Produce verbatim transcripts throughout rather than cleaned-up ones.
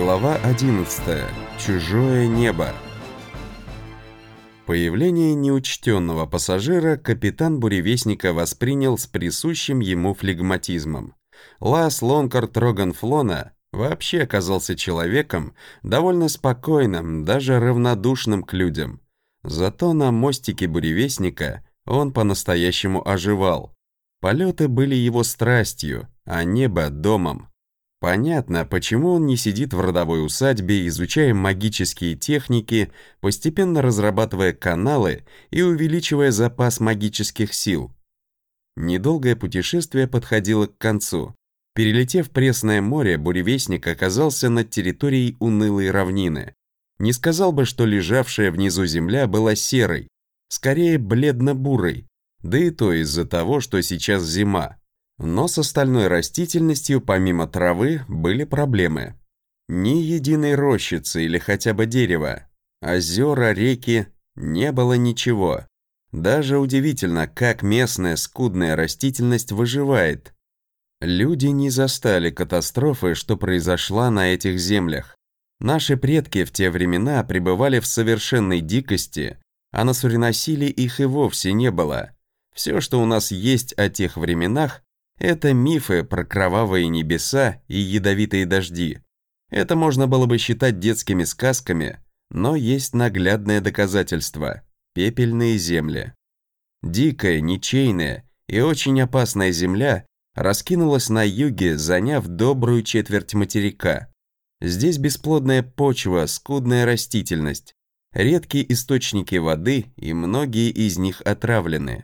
Глава одиннадцатая. Чужое небо. Появление неучтенного пассажира капитан буревестника воспринял с присущим ему флегматизмом. Лас Лонкар Троганфлона вообще оказался человеком довольно спокойным, даже равнодушным к людям. Зато на мостике буревестника он по-настоящему оживал. Полеты были его страстью, а небо — домом. Понятно, почему он не сидит в родовой усадьбе, изучая магические техники, постепенно разрабатывая каналы и увеличивая запас магических сил. Недолгое путешествие подходило к концу. Перелетев Пресное море, буревестник оказался над территорией унылой равнины. Не сказал бы, что лежавшая внизу земля была серой, скорее бледно-бурой, да и то из-за того, что сейчас зима. Но с остальной растительностью, помимо травы, были проблемы. Ни единой рощицы или хотя бы дерева. Озера, реки — не было ничего. Даже удивительно, как местная скудная растительность выживает. Люди не застали катастрофы, что произошла на этих землях. Наши предки в те времена пребывали в совершенной дикости, а на Суринасиле их и вовсе не было. Все, что у нас есть о тех временах, это мифы про кровавые небеса и ядовитые дожди. Это можно было бы считать детскими сказками, но есть наглядное доказательство – пепельные земли. Дикая, ничейная и очень опасная земля раскинулась на юге, заняв добрую четверть материка. Здесь бесплодная почва, скудная растительность, редкие источники воды, и многие из них отравлены.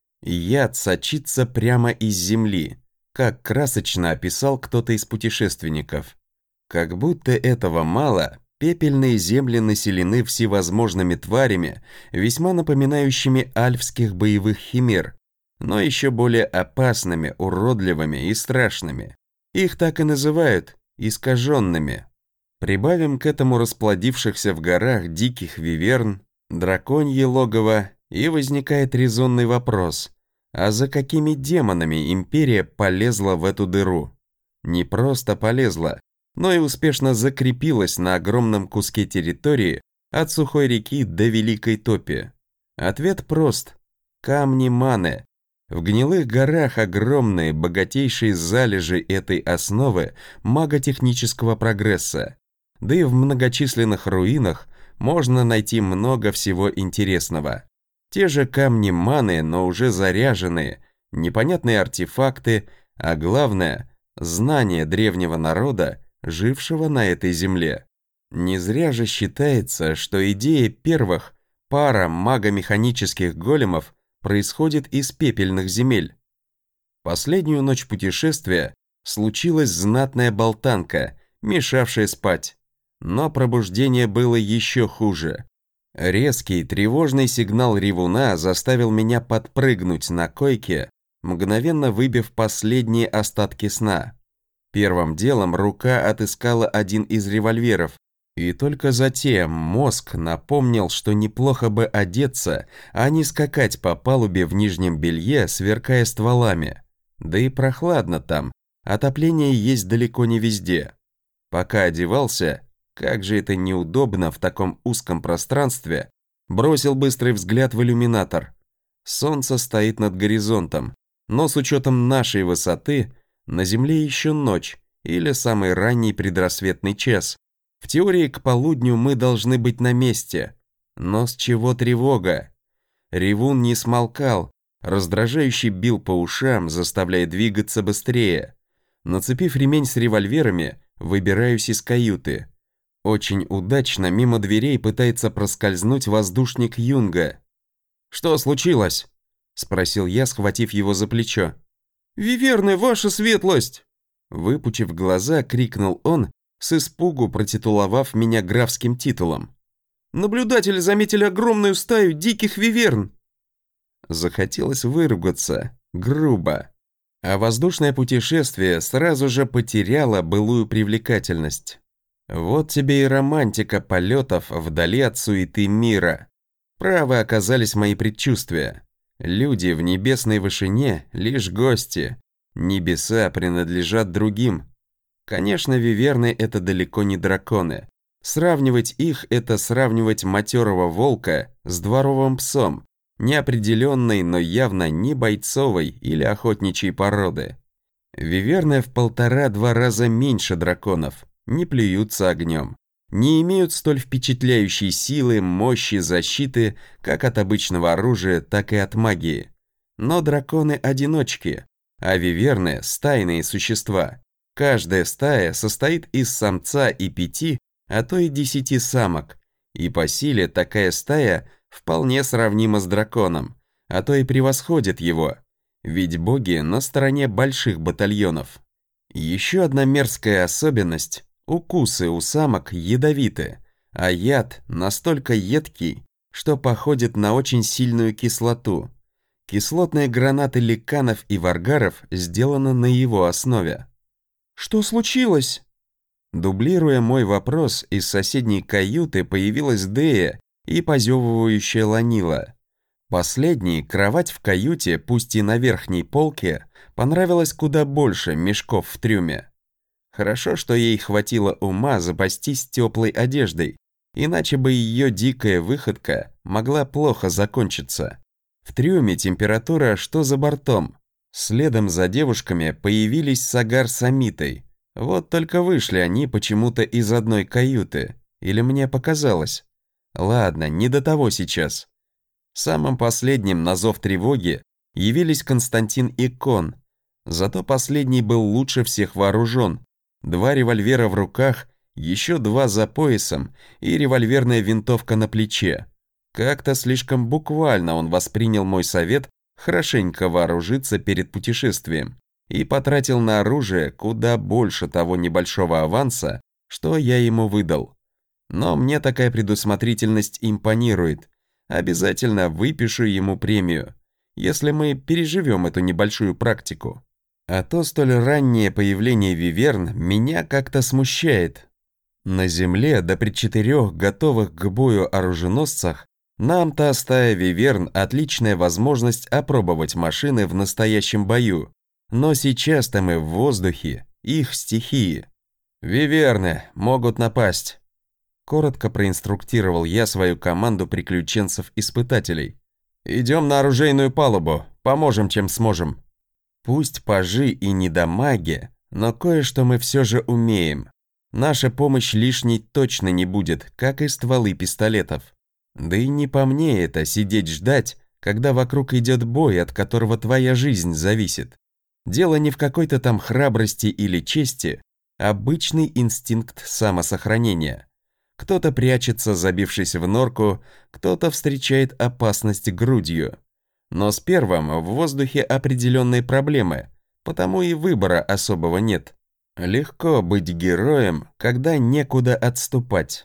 Яд сочится прямо из земли, как красочно описал кто-то из путешественников. Как будто этого мало, пепельные земли населены всевозможными тварями, весьма напоминающими альфских боевых химер, но еще более опасными, уродливыми и страшными. Их так и называют искаженными. Прибавим к этому расплодившихся в горах диких виверн, драконье логово, и возникает резонный вопрос: а за какими демонами империя полезла в эту дыру? Не просто полезла, но и успешно закрепилась на огромном куске территории от Сухой реки до Великой Топи. Ответ прост: камни маны. В гнилых горах огромные, богатейшие залежи этой основы маготехнического прогресса. Да и в многочисленных руинах можно найти много всего интересного. Те же камни маны, но уже заряженные, непонятные артефакты, а главное – знание древнего народа, жившего на этой земле. Не зря же считается, что идея первых пара магомеханических големов происходит из пепельных земель. Последнюю ночь путешествия случилась знатная болтанка, мешавшая спать. Но пробуждение было еще хуже. Резкий, тревожный сигнал ревуна заставил меня подпрыгнуть на койке, мгновенно выбив последние остатки сна. Первым делом рука отыскала один из револьверов, и только затем мозг напомнил, что неплохо бы одеться, а не скакать по палубе в нижнем белье, сверкая стволами. Да и прохладно там, отопление есть далеко не везде. Пока одевался, как же это неудобно в таком узком пространстве, бросил быстрый взгляд в иллюминатор. Солнце стоит над горизонтом, но с учетом нашей высоты, на Земле еще ночь или самый ранний предрассветный час. В теории к полудню мы должны быть на месте. Но с чего тревога? Ревун не смолкал, раздражающе бил по ушам, заставляя двигаться быстрее. Нацепив ремень с револьверами, выбираюсь из каюты. Очень удачно мимо дверей пытается проскользнуть воздушник Юнга. «Что случилось?» – спросил я, схватив его за плечо. «Виверны, ваша светлость!» Выпучив глаза, крикнул он, с испугу протитуловав меня графским титулом. «Наблюдатели заметили огромную стаю диких виверн!» Захотелось выругаться, грубо. А воздушное путешествие сразу же потеряло былую привлекательность. Вот тебе и романтика полетов вдали от суеты мира. Правы оказались мои предчувствия. Люди в небесной вышине лишь гости. Небеса принадлежат другим. Конечно, виверны — это далеко не драконы. Сравнивать их — это сравнивать матерого волка с дворовым псом, неопределенной, но явно не бойцовой или охотничьей породы. Виверны в полтора-два раза меньше драконов, не плюются огнем, не имеют столь впечатляющей силы, мощи, защиты, как от обычного оружия, так и от магии. Но драконы одиночки, а виверны — стайные существа. Каждая стая состоит из самца и пяти, а то и десяти самок, и по силе такая стая вполне сравнима с драконом, а то и превосходит его, ведь боги на стороне больших батальонов. Еще одна мерзкая особенность – укусы у самок ядовиты, а яд настолько едкий, что походит на очень сильную кислоту. Кислотные гранаты ликанов и варгаров сделаны на его основе. «Что случилось?» Дублируя мой вопрос, из соседней каюты появилась Дея и позевывающая Ланила. Последней кровать в каюте, пусть и на верхней полке, понравилась куда больше мешков в трюме. Хорошо, что ей хватило ума запастись теплой одеждой, иначе бы ее дикая выходка могла плохо закончиться. В трюме температура что за бортом. Следом за девушками появились Сагар с Амитой. Вот только вышли они почему-то из одной каюты. Или мне показалось? Ладно, не до того сейчас. Самым последним на зов тревоги явились Константин и Кон. Зато последний был лучше всех вооружен. Два револьвера в руках, еще два за поясом и револьверная винтовка на плече. Как-то слишком буквально он воспринял мой совет хорошенько вооружиться перед путешествием и потратил на оружие куда больше того небольшого аванса, что я ему выдал. Но мне такая предусмотрительность импонирует. Обязательно выпишу ему премию, если мы переживем эту небольшую практику. А то столь раннее появление виверн меня как-то смущает. На земле, да при четырех готовых к бою оруженосцах, нам та стая виверн отличная возможность опробовать машины в настоящем бою. Но сейчас-то мы в воздухе, их стихии. Виверны могут напасть. Коротко проинструктировал я свою команду приключенцев-испытателей. Идем на оружейную палубу, поможем чем сможем. Пусть пажи и недомаги, но кое-что мы все же умеем. Наша помощь лишней точно не будет, как и стволы пистолетов. Да и не по мне это сидеть ждать, когда вокруг идет бой, от которого твоя жизнь зависит. Дело не в какой-то там храбрости или чести, обычный инстинкт самосохранения. Кто-то прячется, забившись в норку, кто-то встречает опасность грудью. Но с первым в воздухе определенные проблемы, потому и выбора особого нет. Легко быть героем, когда некуда отступать.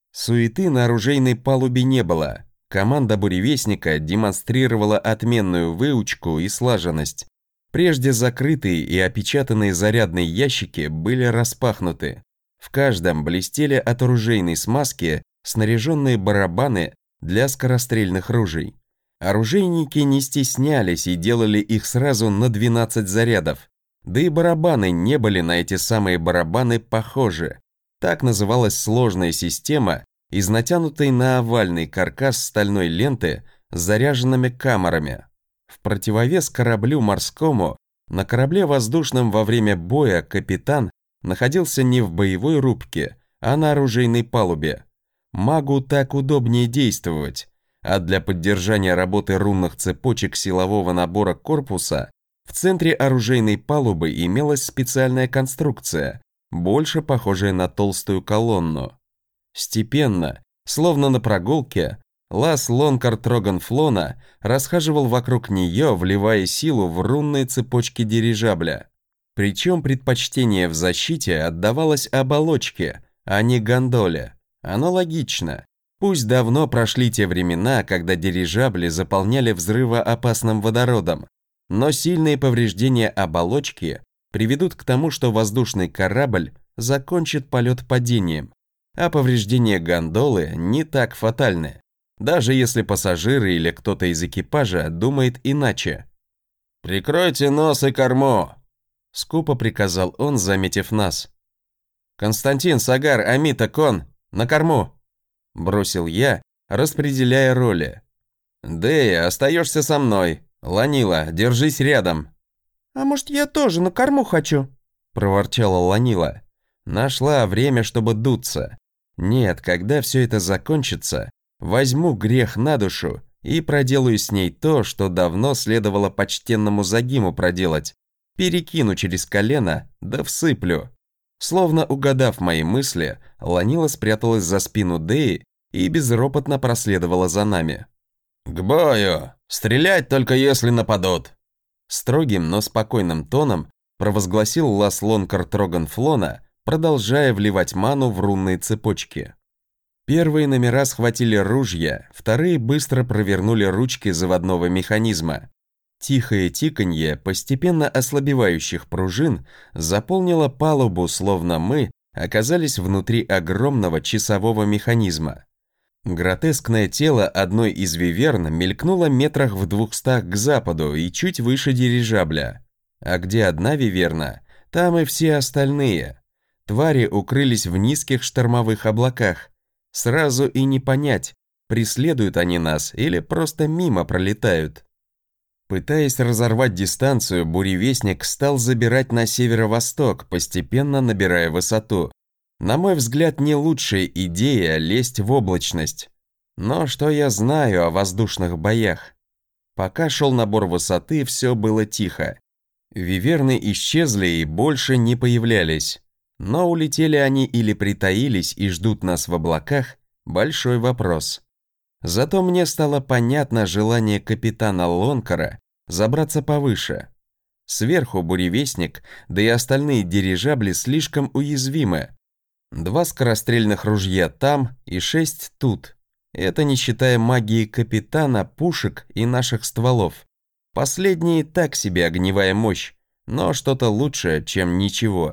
Суеты на оружейной палубе не было. Команда буревестника демонстрировала отменную выучку и слаженность. Прежде закрытые и опечатанные зарядные ящики были распахнуты. В каждом блестели от оружейной смазки снаряженные барабаны для скорострельных ружей. Оружейники не стеснялись и делали их сразу на двенадцать зарядов. Да и барабаны не были на эти самые барабаны похожи. Так называлась сложная система из натянутой на овальный каркас стальной ленты с заряженными камерами. В противовес кораблю морскому, на корабле воздушном во время боя капитан находился не в боевой рубке, а на оружейной палубе. Магу так удобнее действовать, а для поддержания работы рунных цепочек силового набора корпуса в центре оружейной палубы имелась специальная конструкция, больше похожая на толстую колонну. Степенно, словно на прогулке, Лас Лонкар Троган Флона расхаживал вокруг нее, вливая силу в рунные цепочки дирижабля. Причем предпочтение в защите отдавалось оболочке, а не гондоле. Оно логично. Пусть давно прошли те времена, когда дирижабли заполняли взрывоопасным водородом, но сильные повреждения оболочки приведут к тому, что воздушный корабль закончит полет падением, а повреждения гондолы не так фатальны, даже если пассажиры или кто-то из экипажа думает иначе. «Прикройте нос и корму!» — скупо приказал он, заметив нас. «Константин, Сагар, Амита, Кон, на корму!» Бросил я, распределяя роли. «Дэя, остаешься со мной. Ланила, держись рядом». «А может, я тоже на корму хочу?» Проворчала Ланила. Нашла время, чтобы дуться. Нет, когда все это закончится, возьму грех на душу и проделаю с ней то, что давно следовало почтенному Загиму проделать. Перекину через колено, да всыплю. Словно угадав мои мысли, Ланила спряталась за спину Дэи и безропотно проследовала за нами. «К бою! Стрелять только если нападут!» Строгим, но спокойным тоном провозгласил Лас Лонкар Троган Флона, продолжая вливать ману в рунные цепочки. Первые номера схватили ружья, вторые быстро провернули ручки заводного механизма. Тихое тиканье постепенно ослабевающих пружин заполнило палубу, словно мы оказались внутри огромного часового механизма. Гротескное тело одной из виверн мелькнуло метрах в двухстах к западу и чуть выше дирижабля. А где одна виверна, там и все остальные. Твари укрылись в низких штормовых облаках. Сразу и не понять, преследуют они нас или просто мимо пролетают. Пытаясь разорвать дистанцию, буревестник стал забирать на северо-восток, постепенно набирая высоту. На мой взгляд, не лучшая идея лезть в облачность. Но что я знаю о воздушных боях? Пока шел набор высоты, все было тихо. Виверны исчезли и больше не появлялись. Но улетели они или притаились и ждут нас в облаках – большой вопрос. Зато мне стало понятно желание капитана Лонкара забраться повыше. Сверху буревестник, да и остальные дирижабли слишком уязвимы. Два скорострельных ружья там и шесть тут. Это не считая магии капитана, пушек и наших стволов. Последние так себе огневая мощь, но что-то лучшее, чем ничего.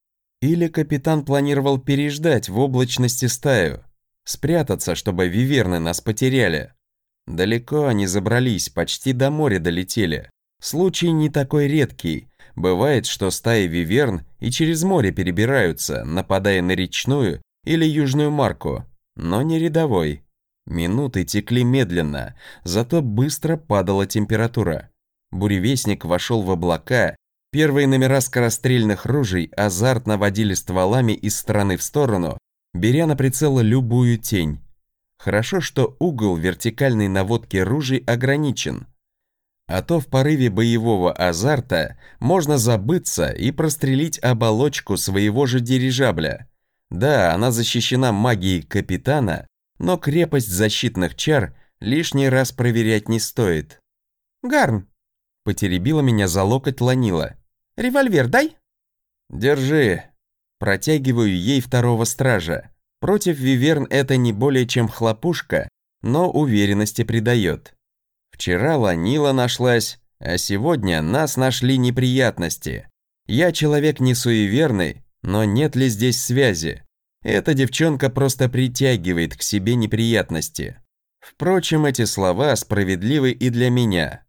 Или капитан планировал переждать в облачности стаю, спрятаться, чтобы виверны нас потеряли. Далеко они забрались, почти до моря долетели. Случай не такой редкий. Бывает, что стаи виверн и через море перебираются, нападая на речную или южную марку, но не рядовой. Минуты текли медленно, зато быстро падала температура. Буревестник вошел в облака, первые номера скорострельных ружей азартно водили стволами из стороны в сторону, беря на прицел любую тень. Хорошо, что угол вертикальной наводки ружей ограничен. А то в порыве боевого азарта можно забыться и прострелить оболочку своего же дирижабля. Да, она защищена магией капитана, но крепость защитных чар лишний раз проверять не стоит. «Гарн!» – потеребила меня за локоть Ланила. «Револьвер дай!» «Держи!» Протягиваю ей второго стража. Против виверн это не более чем хлопушка, но уверенности придает. Вчера Ланила нашлась, а сегодня нас нашли неприятности. Я человек не суеверный, но нет ли здесь связи? Эта девчонка просто притягивает к себе неприятности. Впрочем, эти слова справедливы и для меня.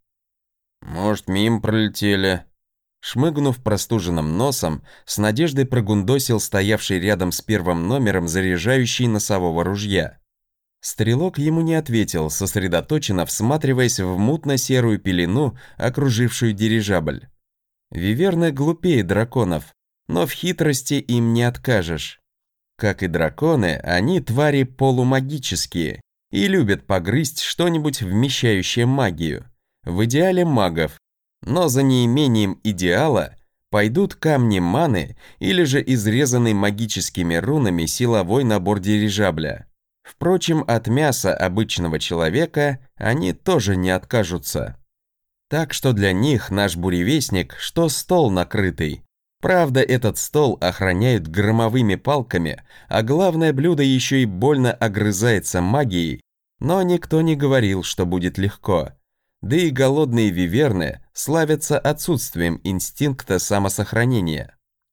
Может, мимо пролетели? Шмыгнув простуженным носом, с надеждой прогундосил стоявший рядом с первым номером заряжающий носового ружья. Стрелок ему не ответил, сосредоточенно всматриваясь в мутно-серую пелену, окружившую дирижабль. Виверны глупее драконов, но в хитрости им не откажешь. Как и драконы, они твари полумагические и любят погрызть что-нибудь, вмещающее магию. В идеале магов, но за неимением идеала пойдут камни маны или же изрезанный магическими рунами силовой набор дирижабля. Впрочем, от мяса обычного человека они тоже не откажутся. Так что для них наш буревестник, что стол накрытый. Правда, этот стол охраняют громовыми палками, а главное блюдо еще и больно огрызается магией, но никто не говорил, что будет легко. Да и голодные виверны славятся отсутствием инстинкта самосохранения.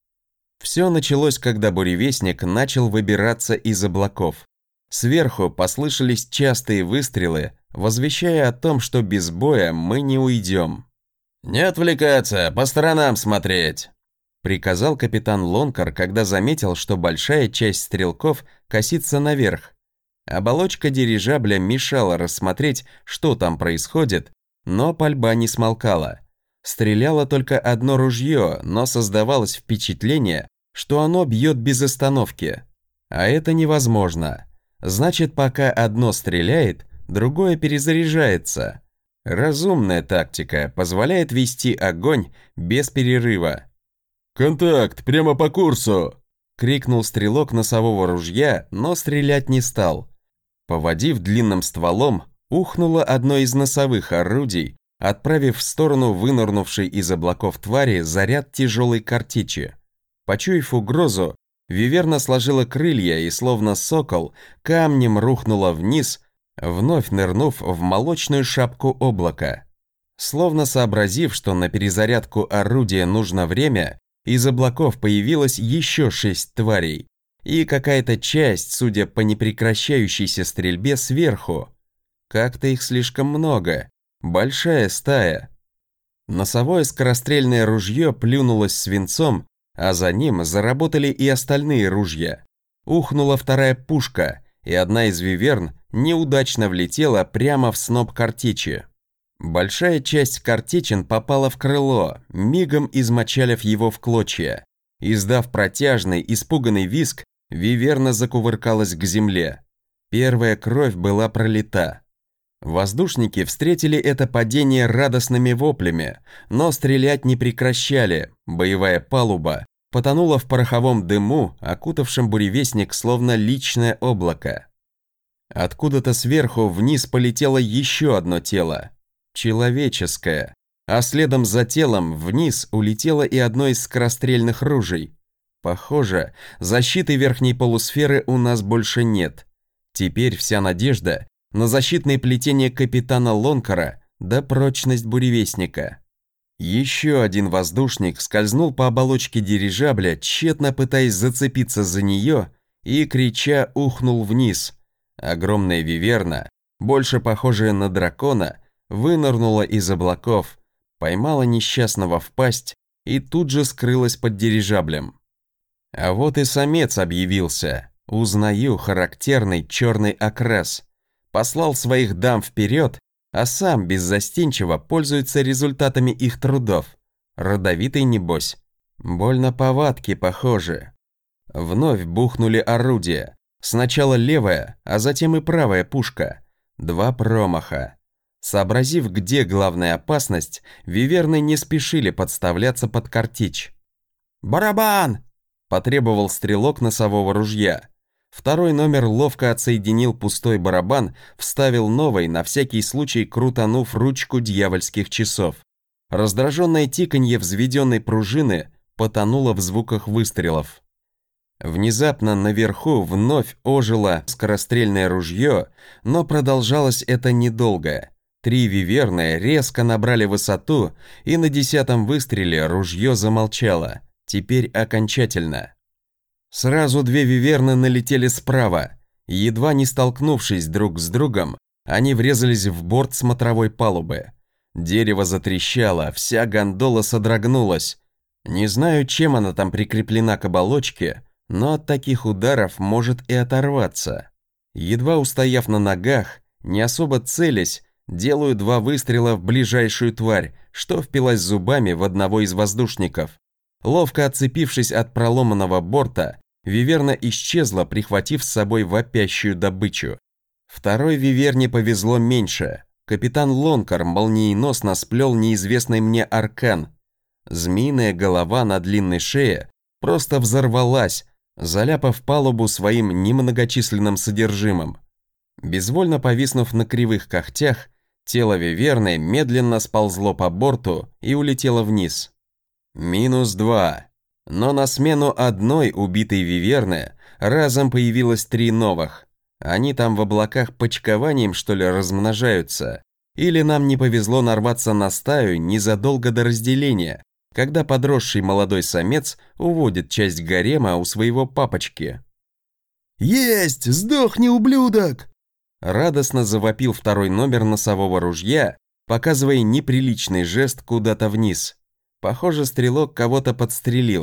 Все началось, когда буревестник начал выбираться из облаков. Сверху послышались частые выстрелы, возвещая о том, что без боя мы не уйдем. «Не отвлекаться, по сторонам смотреть!» приказал капитан Лонкар, когда заметил, что большая часть стрелков косится наверх. Оболочка дирижабля мешала рассмотреть, что там происходит, но пальба не смолкала. Стреляло только одно ружье, но создавалось впечатление, что оно бьет без остановки. А это невозможно. Значит, пока одно стреляет, другое перезаряжается. Разумная тактика позволяет вести огонь без перерыва. «Контакт, прямо по курсу!» — крикнул стрелок носового ружья, но стрелять не стал. Поводив длинным стволом, ухнуло одно из носовых орудий, отправив в сторону вынырнувшей из облаков твари заряд тяжелой картечи. Почуяв угрозу, виверна сложила крылья и, словно сокол, камнем рухнула вниз, вновь нырнув в молочную шапку облака. Словно сообразив, что на перезарядку орудия нужно время, из облаков появилось еще шесть тварей, и какая-то часть, судя по непрекращающейся стрельбе, сверху. Как-то их слишком много, большая стая. Носовое скорострельное ружье плюнулось свинцом, а за ним заработали и остальные ружья. Ухнула вторая пушка, и одна из виверн неудачно влетела прямо в сноп картечи. Большая часть картечин попала в крыло, мигом измочалив его в клочья. Издав протяжный, испуганный визг, виверна закувыркалась к земле. Первая кровь была пролита. Воздушники встретили это падение радостными воплями, но стрелять не прекращали. Боевая палуба потонула в пороховом дыму, окутавшем буревестник словно личное облако. Откуда-то сверху вниз полетело еще одно тело. Человеческое. А следом за телом вниз улетело и одно из скорострельных ружей. Похоже, защиты верхней полусферы у нас больше нет. Теперь вся надежда на защитные плетения капитана Лонкара да прочность буревестника. Еще один воздушник скользнул по оболочке дирижабля, тщетно пытаясь зацепиться за нее, и, крича, ухнул вниз. Огромная виверна, больше похожая на дракона, вынырнула из облаков, поймала несчастного в пасть и тут же скрылась под дирижаблем. А вот и самец объявился. Узнаю характерный черный окрас. Послал своих дам вперед, а сам беззастенчиво пользуется результатами их трудов. Родовитый небось. Больно повадки похожи. Вновь бухнули орудия. Сначала левая, а затем и правая пушка. Два промаха. Сообразив, где главная опасность, виверны не спешили подставляться под картечь. «Барабан!» – потребовал стрелок носового ружья. Второй номер ловко отсоединил пустой барабан, вставил новый, на всякий случай крутанув ручку дьявольских часов. Раздраженное тиканье взведенной пружины потонуло в звуках выстрелов. Внезапно наверху вновь ожило скорострельное ружье, но продолжалось это недолго. Три виверны резко набрали высоту, и на десятом выстреле ружье замолчало. Теперь окончательно. Сразу две виверны налетели справа. Едва не столкнувшись друг с другом, они врезались в борт смотровой палубы. Дерево затрещало, вся гондола содрогнулась. Не знаю, чем она там прикреплена к оболочке, но от таких ударов может и оторваться. Едва устояв на ногах, не особо целясь, делаю два выстрела в ближайшую тварь, что впилась зубами в одного из воздушников. Ловко отцепившись от проломанного борта, виверна исчезла, прихватив с собой вопящую добычу. Второй виверне повезло меньше. Капитан Лонкар молниеносно сплел неизвестный мне аркан. Змеиная голова на длинной шее просто взорвалась, заляпав палубу своим немногочисленным содержимым. Безвольно повиснув на кривых когтях, тело виверны медленно сползло по борту и улетело вниз. Минус два. Но на смену одной убитой виверны разом появилось три новых. Они там в облаках почкованием, что ли, размножаются? Или нам не повезло нарваться на стаю незадолго до разделения, когда подросший молодой самец уводит часть гарема у своего папочки? «Есть! Сдохни, ублюдок!» Радостно завопил второй номер носового ружья, показывая неприличный жест куда-то вниз. Похоже, стрелок кого-то подстрелил,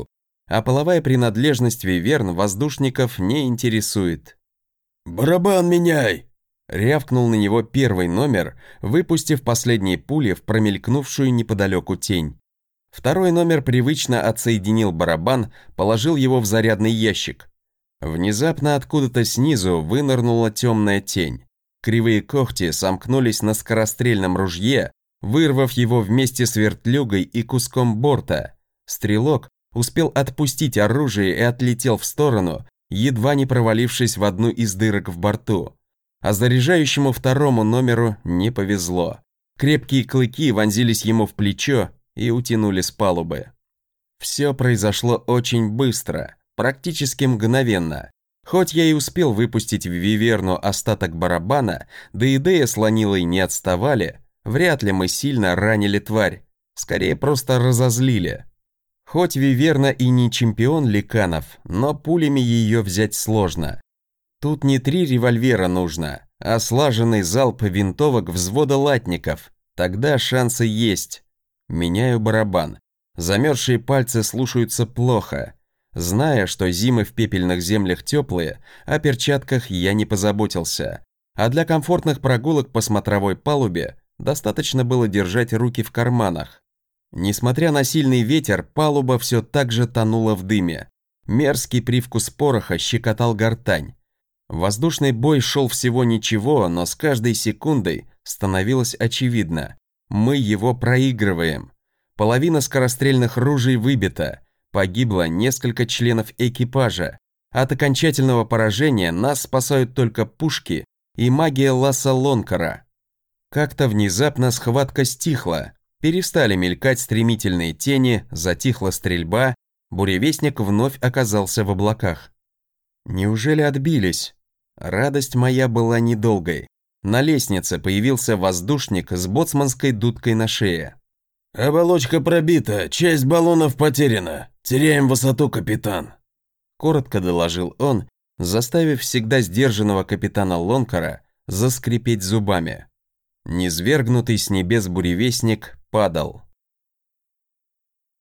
а половая принадлежность виверн воздушников не интересует. «Барабан меняй!» Рявкнул на него первый номер, выпустив последние пули в промелькнувшую неподалеку тень. Второй номер привычно отсоединил барабан, положил его в зарядный ящик. Внезапно откуда-то снизу вынырнула темная тень. Кривые когти сомкнулись на скорострельном ружье, вырвав его вместе с вертлюгой и куском борта. Стрелок успел отпустить оружие и отлетел в сторону, едва не провалившись в одну из дырок в борту. А заряжающему второму номеру не повезло. Крепкие клыки вонзились ему в плечо и утянули с палубы. Все произошло очень быстро, практически мгновенно. Хоть я и успел выпустить в виверну остаток барабана, да и Дея с Ланилой не отставали, вряд ли мы сильно ранили тварь, скорее просто разозлили. Хоть виверна и не чемпион ликанов, но пулями ее взять сложно. Тут не три револьвера нужно, а слаженный залп винтовок взвода латников. Тогда шансы есть. Меняю барабан. Замерзшие пальцы слушаются плохо. Зная, что зимы в пепельных землях теплые, о перчатках я не позаботился. А для комфортных прогулок по смотровой палубе достаточно было держать руки в карманах. Несмотря на сильный ветер, палуба все так же тонула в дыме. Мерзкий привкус пороха щекотал гортань. Воздушный бой шел всего ничего, но с каждой секундой становилось очевидно. Мы его проигрываем. Половина скорострельных ружей выбита. Погибло несколько членов экипажа. От окончательного поражения нас спасают только пушки и магия Ласса Лонкара. Как-то внезапно схватка стихла. Перестали мелькать стремительные тени, затихла стрельба. Буревестник вновь оказался в облаках. Неужели отбились? Радость моя была недолгой. На лестнице появился воздушник с боцманской дудкой на шее. «Оболочка пробита, часть баллонов потеряна. Теряем высоту, капитан», — коротко доложил он, заставив всегда сдержанного капитана Лонкара заскрипеть зубами. Низвергнутый с небес буревестник падал.